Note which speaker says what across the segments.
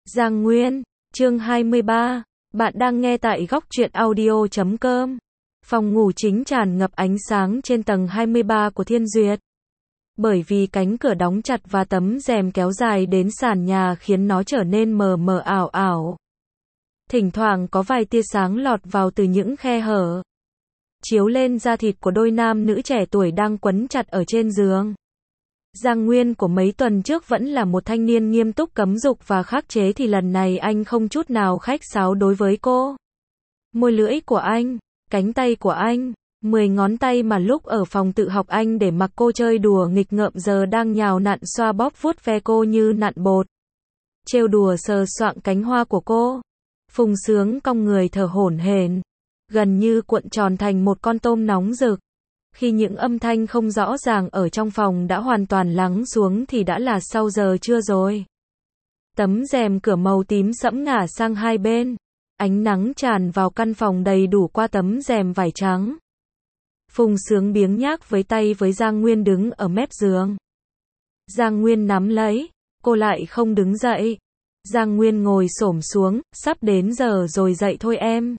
Speaker 1: Giang Nguyên, chương 23, bạn đang nghe tại góc truyện audio.com. Phòng ngủ chính tràn ngập ánh sáng trên tầng 23 của Thiên Duyệt. Bởi vì cánh cửa đóng chặt và tấm rèm kéo dài đến sàn nhà khiến nó trở nên mờ mờ ảo ảo. Thỉnh thoảng có vài tia sáng lọt vào từ những khe hở, chiếu lên da thịt của đôi nam nữ trẻ tuổi đang quấn chặt ở trên giường. Giang Nguyên của mấy tuần trước vẫn là một thanh niên nghiêm túc cấm dục và khắc chế thì lần này anh không chút nào khách sáo đối với cô. Môi lưỡi của anh, cánh tay của anh, 10 ngón tay mà lúc ở phòng tự học anh để mặc cô chơi đùa nghịch ngợm giờ đang nhào nặn xoa bóp vuốt ve cô như nặn bột. Trêu đùa sờ soạng cánh hoa của cô. Phùng Sướng cong người thở hổn hển, gần như cuộn tròn thành một con tôm nóng rực. Khi những âm thanh không rõ ràng ở trong phòng đã hoàn toàn lắng xuống thì đã là sau giờ trưa rồi. Tấm rèm cửa màu tím sẫm ngả sang hai bên. Ánh nắng tràn vào căn phòng đầy đủ qua tấm rèm vải trắng. Phùng Sướng biếng nhác với tay với Giang Nguyên đứng ở mép giường. Giang Nguyên nắm lấy, cô lại không đứng dậy. Giang Nguyên ngồi xổm xuống, sắp đến giờ rồi dậy thôi em.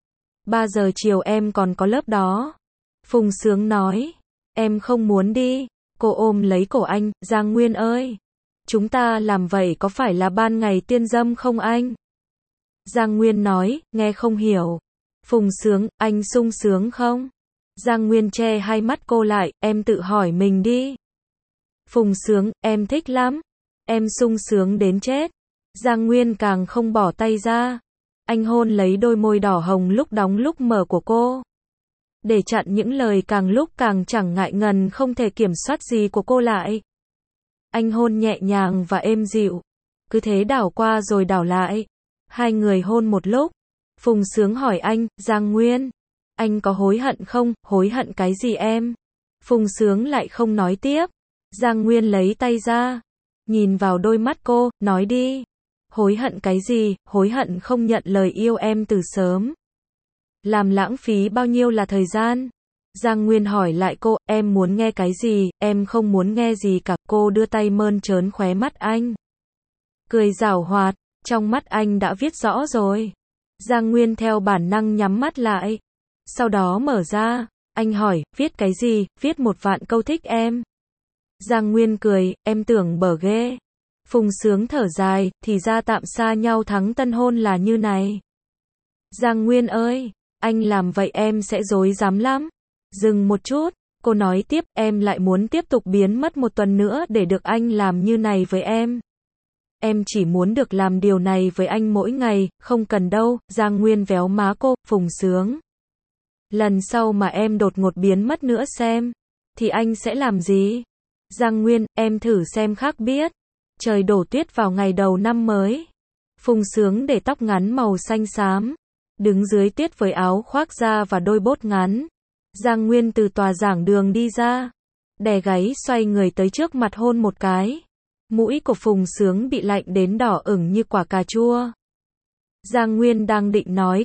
Speaker 1: 3 giờ chiều em còn có lớp đó. Phùng Sướng nói, em không muốn đi. Cô ôm lấy cổ anh, Giang Nguyên ơi, chúng ta làm vậy có phải là ban ngày tiên dâm không anh? Giang Nguyên nói, nghe không hiểu. Phùng Sướng, anh sung sướng không? Giang Nguyên che hai mắt cô lại, em tự hỏi mình đi. Phùng Sướng, em thích lắm. Em sung sướng đến chết. Giang Nguyên càng không bỏ tay ra. Anh hôn lấy đôi môi đỏ hồng lúc đóng lúc mở của cô, để chặn những lời càng lúc càng chẳng ngại ngần không thể kiểm soát gì của cô lại. Anh hôn nhẹ nhàng và êm dịu, cứ thế đảo qua rồi đảo lại. Hai người hôn một lúc. Phùng Sướng hỏi anh, Giang Nguyên, anh có hối hận không? Hối hận cái gì em? Phùng Sướng lại không nói tiếp. Giang Nguyên lấy tay ra, nhìn vào đôi mắt cô, nói đi. Hối hận cái gì? Hối hận không nhận lời yêu em từ sớm. Làm lãng phí bao nhiêu là thời gian? Giang Nguyên hỏi lại cô, em muốn nghe cái gì? Em không muốn nghe gì cả. Cô đưa tay mơn trớn khóe mắt anh, cười giảo hoạt, trong mắt anh đã viết rõ rồi. Giang Nguyên theo bản năng nhắm mắt lại, sau đó mở ra. Anh hỏi, viết cái gì? Viết 1.000.000 câu thích em. Giang Nguyên cười, em tưởng bở ghê. Phùng Sướng thở dài, thì ra tạm xa nhau thắng tân hôn là như này. Giang Nguyên ơi, anh làm vậy em sẽ rối rắm lắm. Dừng một chút, cô nói tiếp, em lại muốn tiếp tục biến mất 1 tuần nữa để được anh làm như này với em. Em chỉ muốn được làm điều này với anh mỗi ngày, không cần đâu. Giang Nguyên véo má cô, Phùng Sướng, lần sau mà em đột ngột biến mất nữa xem, thì anh sẽ làm gì? Giang Nguyên, em thử xem khác biết. Trời đổ tuyết vào ngày đầu năm mới. Phùng Sướng để tóc ngắn màu xanh xám, đứng dưới tuyết với áo khoác da và đôi bốt ngắn. Giang Nguyên từ tòa giảng đường đi ra, đè gáy xoay người tới trước mặt hôn một cái. Mũi của Phùng Sướng bị lạnh đến đỏ ửng như quả cà chua. Giang Nguyên đang định nói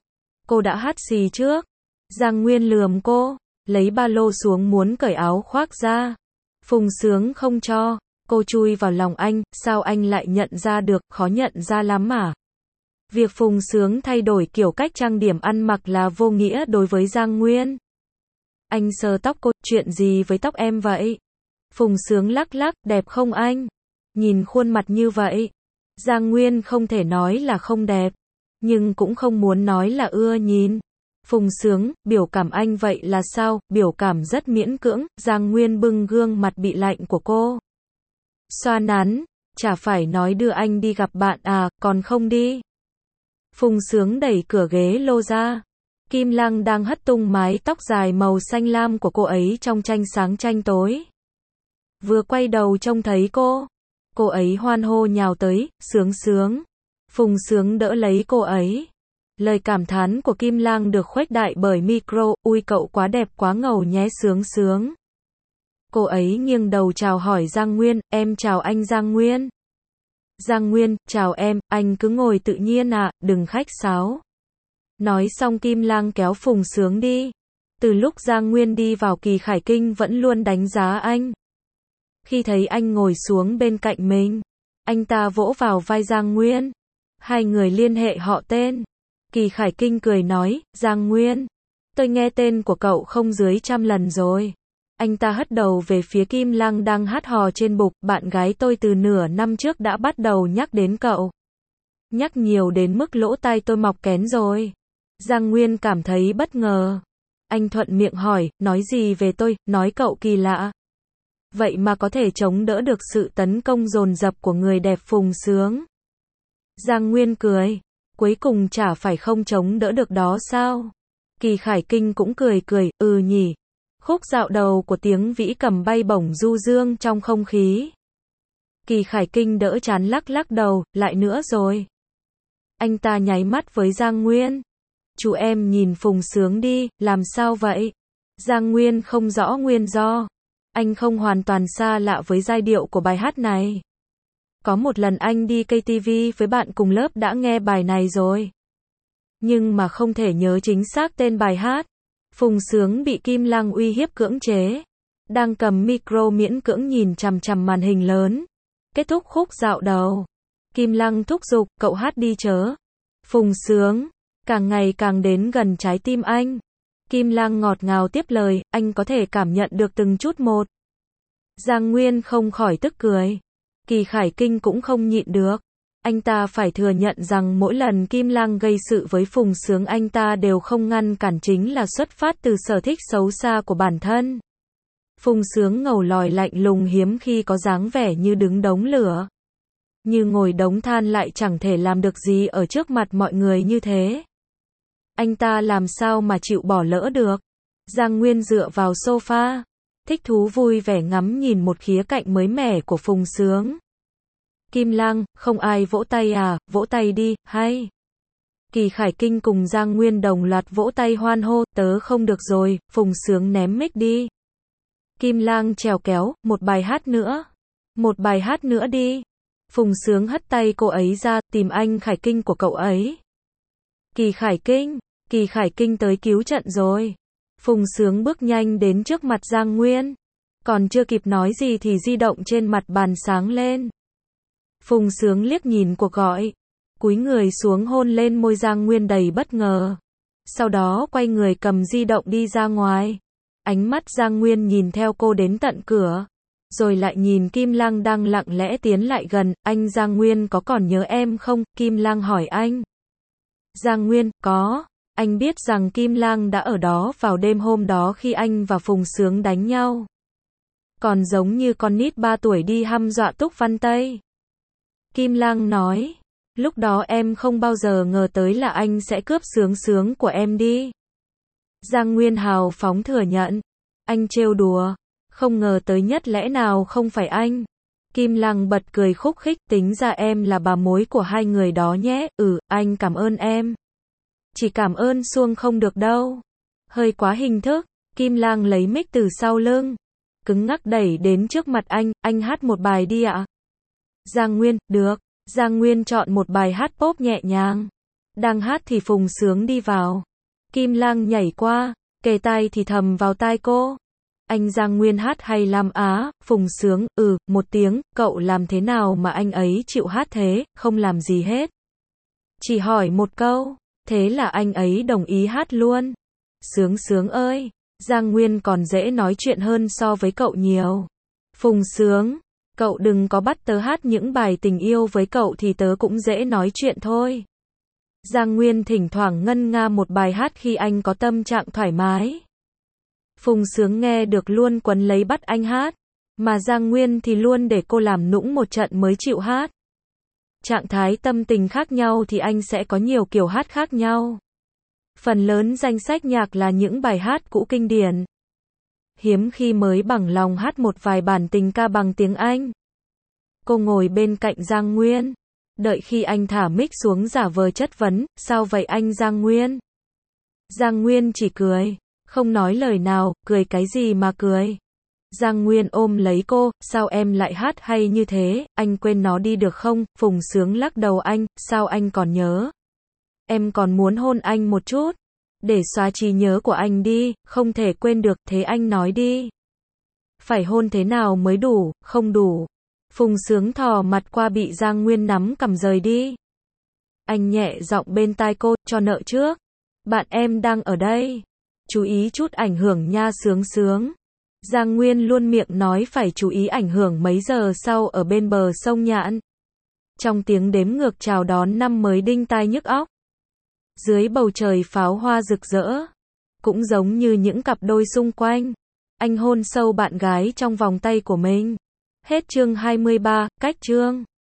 Speaker 1: cô đã hắt xì trước. Giang Nguyên lườm cô, lấy ba lô xuống muốn cởi áo khoác ra. Phùng Sướng không cho. Cô chui vào lòng anh, sao anh lại nhận ra được? Khó nhận ra lắm à? Việc Phùng Sướng thay đổi kiểu cách trang điểm ăn mặc là vô nghĩa đối với Giang Nguyên. Anh sờ tóc cô, chuyện gì với tóc em vậy? Phùng Sướng lắc lắc, đẹp không anh? Nhìn khuôn mặt như vậy, Giang Nguyên không thể nói là không đẹp, nhưng cũng không muốn nói là ưa nhìn. Phùng Sướng, biểu cảm anh vậy là sao? Biểu cảm rất miễn cưỡng. Giang Nguyên bưng gương mặt bị lạnh của cô, xoa nắn, chả phải nói đưa anh đi gặp bạn à, còn không đi. Phùng Sướng đẩy cửa ghế lô ra. Kim Lăng đang hất tung mái tóc dài màu xanh lam của cô ấy trong tranh sáng tranh tối. Vừa quay đầu trông thấy cô ấy hoan hô nhào tới, Sướng Sướng. Phùng Sướng đỡ lấy cô ấy. Lời cảm thán của Kim Lăng được khuếch đại bởi micro, ui cậu quá đẹp quá ngầu nhé Sướng Sướng. Cô ấy nghiêng đầu chào hỏi Giang Nguyên, em chào anh Giang Nguyên. Giang Nguyên, chào em, anh cứ ngồi tự nhiên ạ, đừng khách sáo. Nói xong Kim Lang kéo Phùng Sướng đi. Từ lúc Giang Nguyên đi vào kỳ khải kinh vẫn luôn đánh giá anh. Khi thấy anh ngồi xuống bên cạnh mình, Anh ta vỗ vào vai Giang Nguyên. Hai người liên hệ họ tên. Kỳ Khải Kinh cười nói, Giang Nguyên, tôi nghe tên của cậu không dưới 100 lần rồi. Anh ta hất đầu về phía Kim Lăng đang hát hò trên bục, bạn gái tôi từ nửa năm trước đã bắt đầu nhắc đến cậu. Nhắc nhiều đến mức lỗ tai tôi mọc kén rồi. Giang Nguyên cảm thấy bất ngờ. Anh thuận miệng hỏi, nói gì về tôi, nói cậu kỳ lạ. Vậy mà có thể chống đỡ được sự tấn công dồn dập của người đẹp Phùng Sướng. Giang Nguyên cười, cuối cùng chả phải không chống đỡ được đó sao? Kỳ Khải Kinh cũng cười cười, nhỉ. Khúc dạo đầu của tiếng vĩ cầm bay bổng du dương trong không khí. Kỳ Khải Kinh đỡ chán lắc lắc đầu, lại nữa rồi. Anh ta nháy mắt với Giang Nguyên. Chú em nhìn Phùng Sướng đi, làm sao vậy? Giang Nguyên không rõ nguyên do. Anh không hoàn toàn xa lạ với giai điệu của bài hát này. Có một lần anh đi KTV với bạn cùng lớp đã nghe bài này rồi. Nhưng mà không thể nhớ chính xác tên bài hát. Phùng Sướng bị Kim Lăng uy hiếp cưỡng chế. Đang cầm micro miễn cưỡng nhìn chằm chằm màn hình lớn. Kết thúc khúc dạo đầu. Kim Lăng thúc giục, cậu hát đi chớ. Phùng Sướng, càng ngày càng đến gần trái tim anh. Kim Lăng ngọt ngào tiếp lời, anh có thể cảm nhận được từng chút một. Giang Nguyên không khỏi tức cười. Kỳ Khải Kinh cũng không nhịn được. Anh ta phải thừa nhận rằng mỗi lần Kim Lăng gây sự với Phùng Sướng anh ta đều không ngăn cản, chính là xuất phát từ sở thích xấu xa của bản thân. Phùng Sướng ngầu lòi lạnh lùng hiếm khi có dáng vẻ như đứng đống lửa. Như ngồi đống than lại chẳng thể làm được gì ở trước mặt mọi người như thế. Anh ta làm sao mà chịu bỏ lỡ được. Giang Nguyên dựa vào sofa, thích thú vui vẻ ngắm nhìn một khía cạnh mới mẻ của Phùng Sướng. Kim Lăng, không ai vỗ tay à, vỗ tay đi, hay. Kỳ Khải Kinh cùng Giang Nguyên đồng loạt vỗ tay hoan hô, tớ không được rồi, Phùng Sướng ném mic đi. Kim Lăng trèo kéo, một bài hát nữa. Một bài hát nữa đi. Phùng Sướng hất tay cô ấy ra, tìm anh Khải Kinh của cậu ấy. Kỳ Khải Kinh tới cứu trận rồi. Phùng Sướng bước nhanh đến trước mặt Giang Nguyên. Còn chưa kịp nói gì thì di động trên mặt bàn sáng lên. Phùng Sướng liếc nhìn cuộc gọi. Cúi người xuống hôn lên môi Giang Nguyên đầy bất ngờ. Sau đó quay người cầm di động đi ra ngoài. Ánh mắt Giang Nguyên nhìn theo cô đến tận cửa. Rồi lại nhìn Kim Lăng đang lặng lẽ tiến lại gần. Anh Giang Nguyên có còn nhớ em không? Kim Lăng hỏi anh. Giang Nguyên, có. Anh biết rằng Kim Lăng đã ở đó vào đêm hôm đó khi anh và Phùng Sướng đánh nhau. Còn giống như con nít 3 tuổi đi hăm dọa Túc Văn Tây. Kim Lăng nói. Lúc đó em không bao giờ ngờ tới là anh sẽ cướp Sướng Sướng của em đi. Giang Nguyên hào phóng thừa nhận. Anh trêu đùa. Không ngờ tới nhất lẽ nào không phải anh. Kim Lăng bật cười khúc khích, tính ra em là bà mối của hai người đó nhé. Anh cảm ơn em. Chỉ cảm ơn suông không được đâu. Hơi quá hình thức. Kim Lăng lấy mic từ sau lưng. Cứng ngắc đẩy đến trước mặt anh hát một bài đi ạ. Giang Nguyên, được. Giang Nguyên chọn một bài hát pop nhẹ nhàng. Đang hát thì Phùng Sướng đi vào. Kim Lăng nhảy qua, kề tai thì thầm vào tai cô. Anh Giang Nguyên hát hay lắm á. Phùng Sướng, một tiếng, cậu làm thế nào mà anh ấy chịu hát thế, không làm gì hết. Chỉ hỏi một câu, thế là anh ấy đồng ý hát luôn. Sướng Sướng ơi, Giang Nguyên còn dễ nói chuyện hơn so với cậu nhiều. Phùng Sướng, cậu đừng có bắt tớ hát những bài tình yêu với cậu thì tớ cũng dễ nói chuyện thôi. Giang Nguyên thỉnh thoảng ngân nga một bài hát khi anh có tâm trạng thoải mái. Phùng Sướng nghe được luôn quấn lấy bắt anh hát. Mà Giang Nguyên thì luôn để cô làm nũng một trận mới chịu hát. Trạng thái tâm tình khác nhau thì anh sẽ có nhiều kiểu hát khác nhau. Phần lớn danh sách nhạc là những bài hát cũ kinh điển. Hiếm khi mới bằng lòng hát một vài bản tình ca bằng tiếng Anh. Cô ngồi bên cạnh Giang Nguyên. Đợi khi anh thả mic xuống giả vờ chất vấn, sao vậy anh Giang Nguyên? Giang Nguyên chỉ cười, không nói lời nào, cười cái gì mà cười. Giang Nguyên ôm lấy cô, sao em lại hát hay như thế, anh quên nó đi được không? Phùng Sướng lắc đầu anh, sao anh còn nhớ? Em còn muốn hôn anh một chút. Để xóa trí nhớ của anh đi, không thể quên được, thế anh nói đi. Phải hôn thế nào mới đủ, không đủ. Phùng Sướng thò mặt qua bị Giang Nguyên nắm cầm rời đi. Anh nhẹ giọng bên tai cô, cho nợ trước. Bạn em đang ở đây. Chú ý chút ảnh hưởng nha Sướng Sướng. Giang Nguyên luôn miệng nói phải chú ý ảnh hưởng mấy giờ sau ở bên bờ sông Nhạn. Trong tiếng đếm ngược chào đón năm mới đinh tai nhức óc. Dưới bầu trời pháo hoa rực rỡ. Cũng giống như những cặp đôi xung quanh. Anh hôn sâu bạn gái trong vòng tay của mình. Hết chương 23, cách chương.